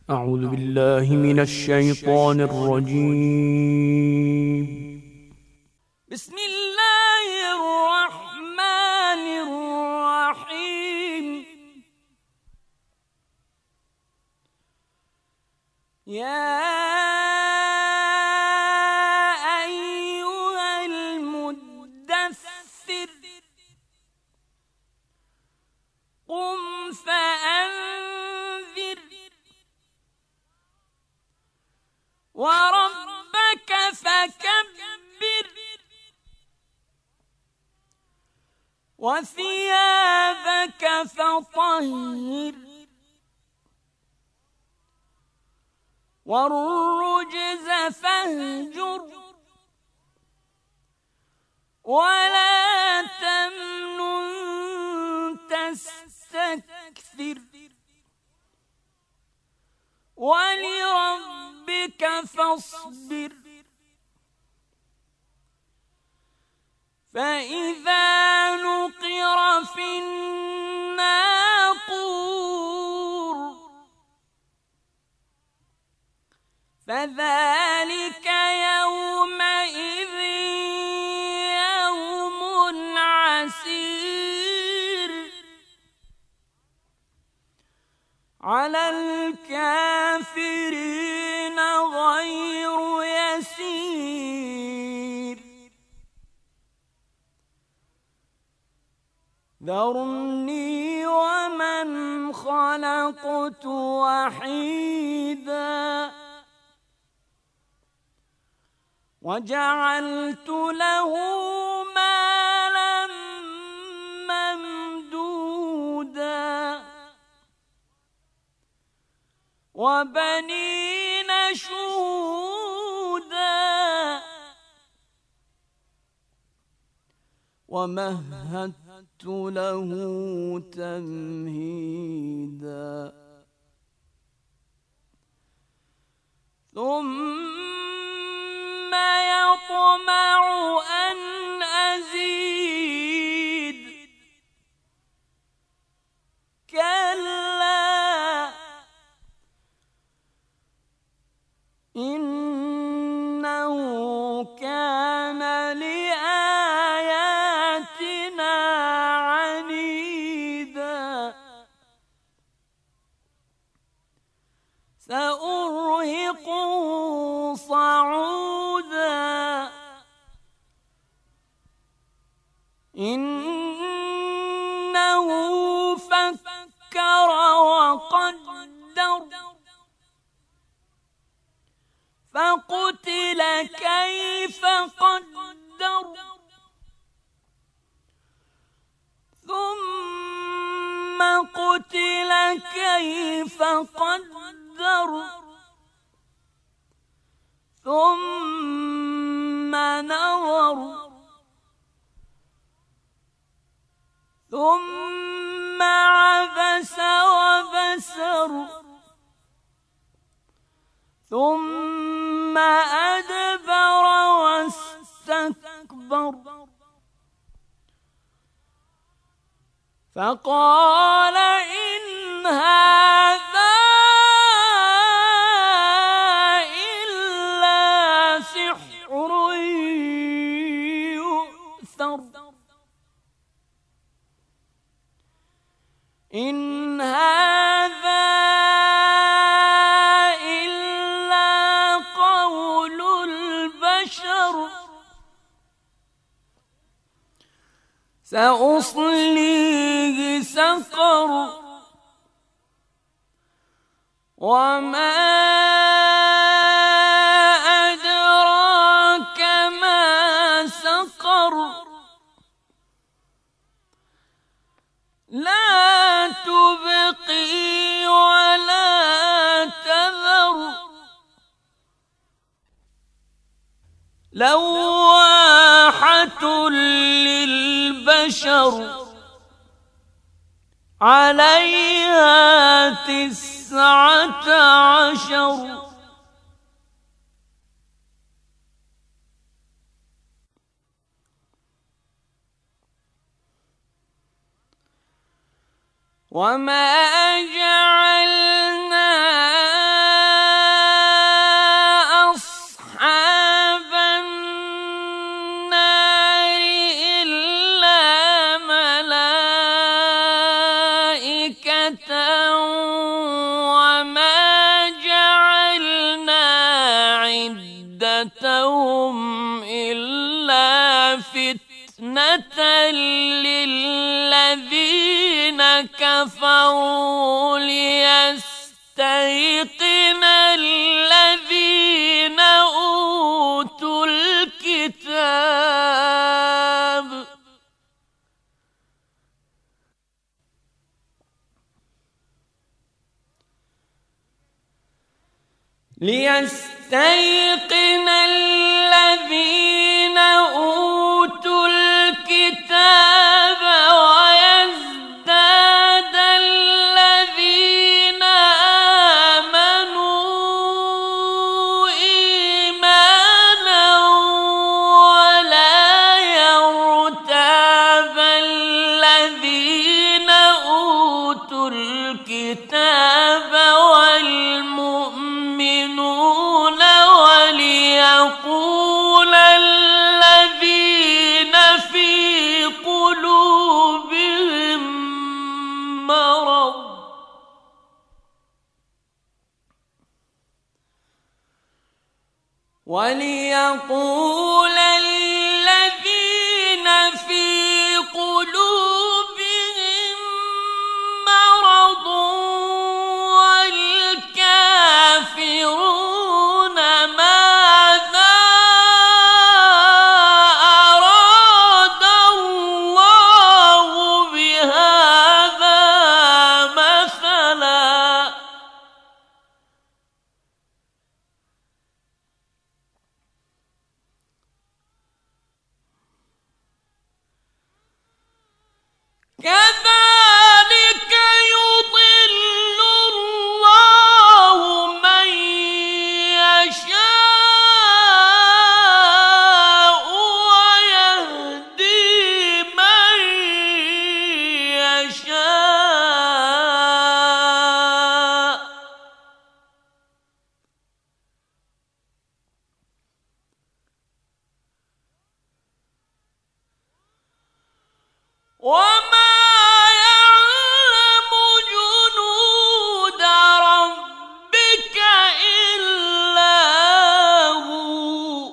أعوذ بالله من الشيطان الرجيم. بسم الله الرحمن الرحيم. يا أيها المدثر قم فأنذر وربك فكبر وثيابك فطهر والرجز فاهجر ولا تمنن تستكثر ولربك فاصبر فإذا نقر في الناقور فذلك يومئذ يوم عسير على الكافرين غير يسير ذرني ومن خلقت وحيدا وجعلت له مالا ممدودا وبنين شهودا ومهدت له تمهيدا ثم يطمع أن أزيد كلا إنه كان لآياتنا عنيدا سأرهقه صعودا إنه فكر وقدر فقتل كيف قدر ثم قتل كيف قدر ثم نظر ثم عبس وبسر ثم أدبر واستكبر فقال إن هذا إلا سحر يؤثر إن هذا إلا قول البشر سأصليه سقر وما أدراك ما سقر لا تبقي ولا تذر لواحة للبشر عليها 19 وما جعلنا فتنة للذين كفروا ليستيقن الذين أوتوا الكتاب ويزداد الذين آمنوا إيمانا ولا يرتاب الذين أوتوا الكتاب والمؤمنون وليقول الذين في قلوبهم مرض والكافرون ماذا أراد الله بهذا مثلا كذلك يضل الله من يشاء ويهدي من يشاء وما يعلم جنود ربك إلا هو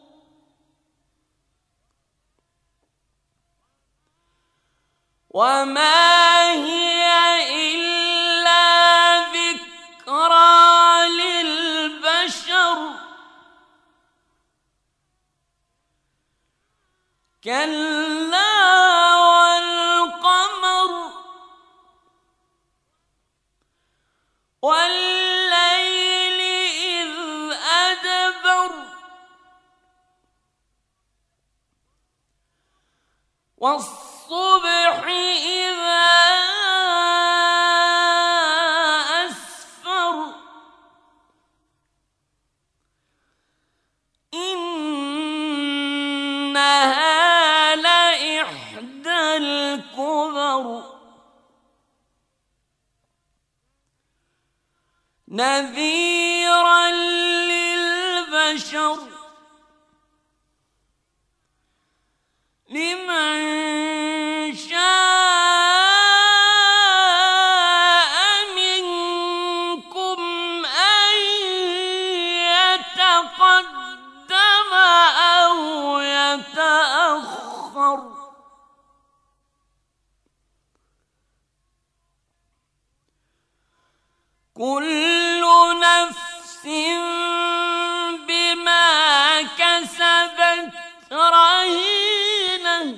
وما هي إلا ذكرى للبشر كلا والقمر والليل إذ أدبر والصبح إذا أسفر إنها لإحدى الكبر نذيرا للبشر لمن شاء منكم أن يتقدم أو يتأخر كل نفس بما كسبت رهينة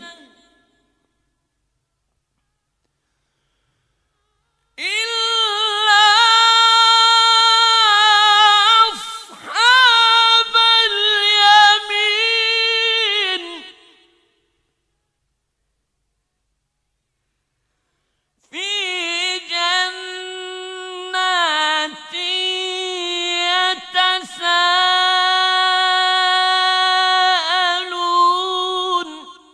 إلا أصحاب اليمين في جنات يتساءلون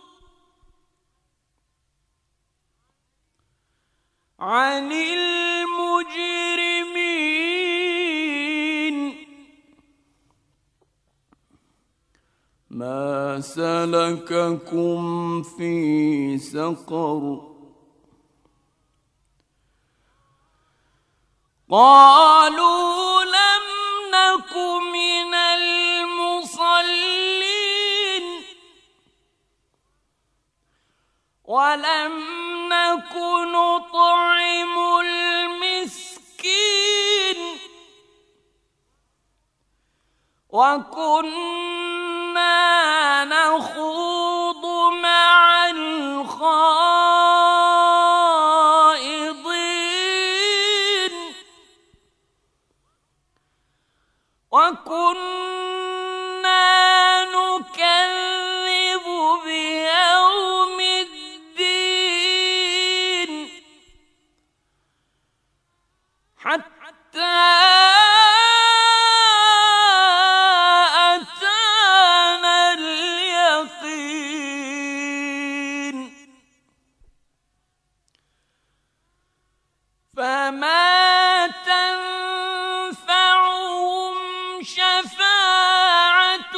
عن المجرمين ما سلككم في سقر قالوا لم نك من المصلين ولم نك نطعم المسكين وكنا نخوض مع الخائضين وكنا نكذب بيوم الدين حتى أتانا اليقين فما تنفعهم شفاعة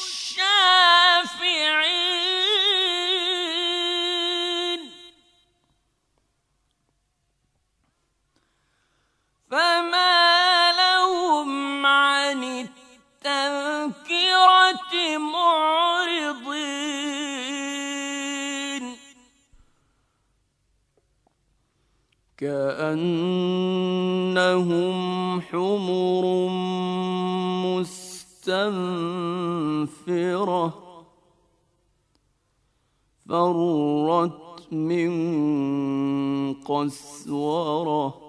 الشافعين فما لهم عن التذكرة معرضين كأنهم حمر مستنفرة فرت من قسورة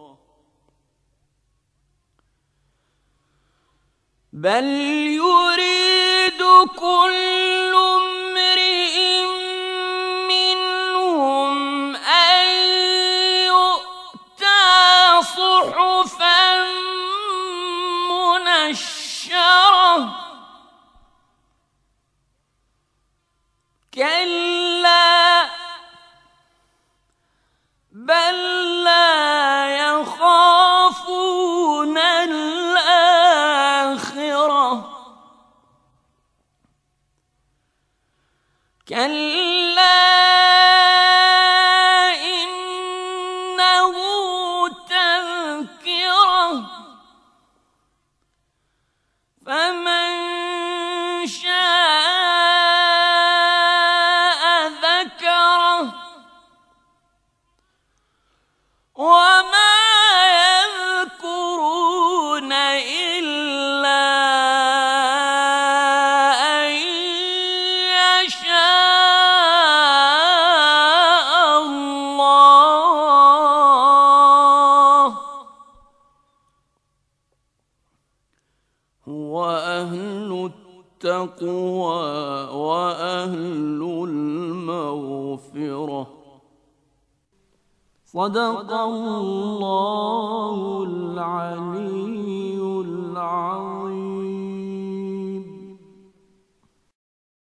بل يريد كل امرئ منهم أن يؤتى صحفا منشرة كلا بل لا يخافون الآخرة كلا إنه تذكرة فمن شاء ذكره وما يذكرون إلا أن يشاء الله هو أهل التقوى وأهل المغفرة صدق الله العلي العظيم.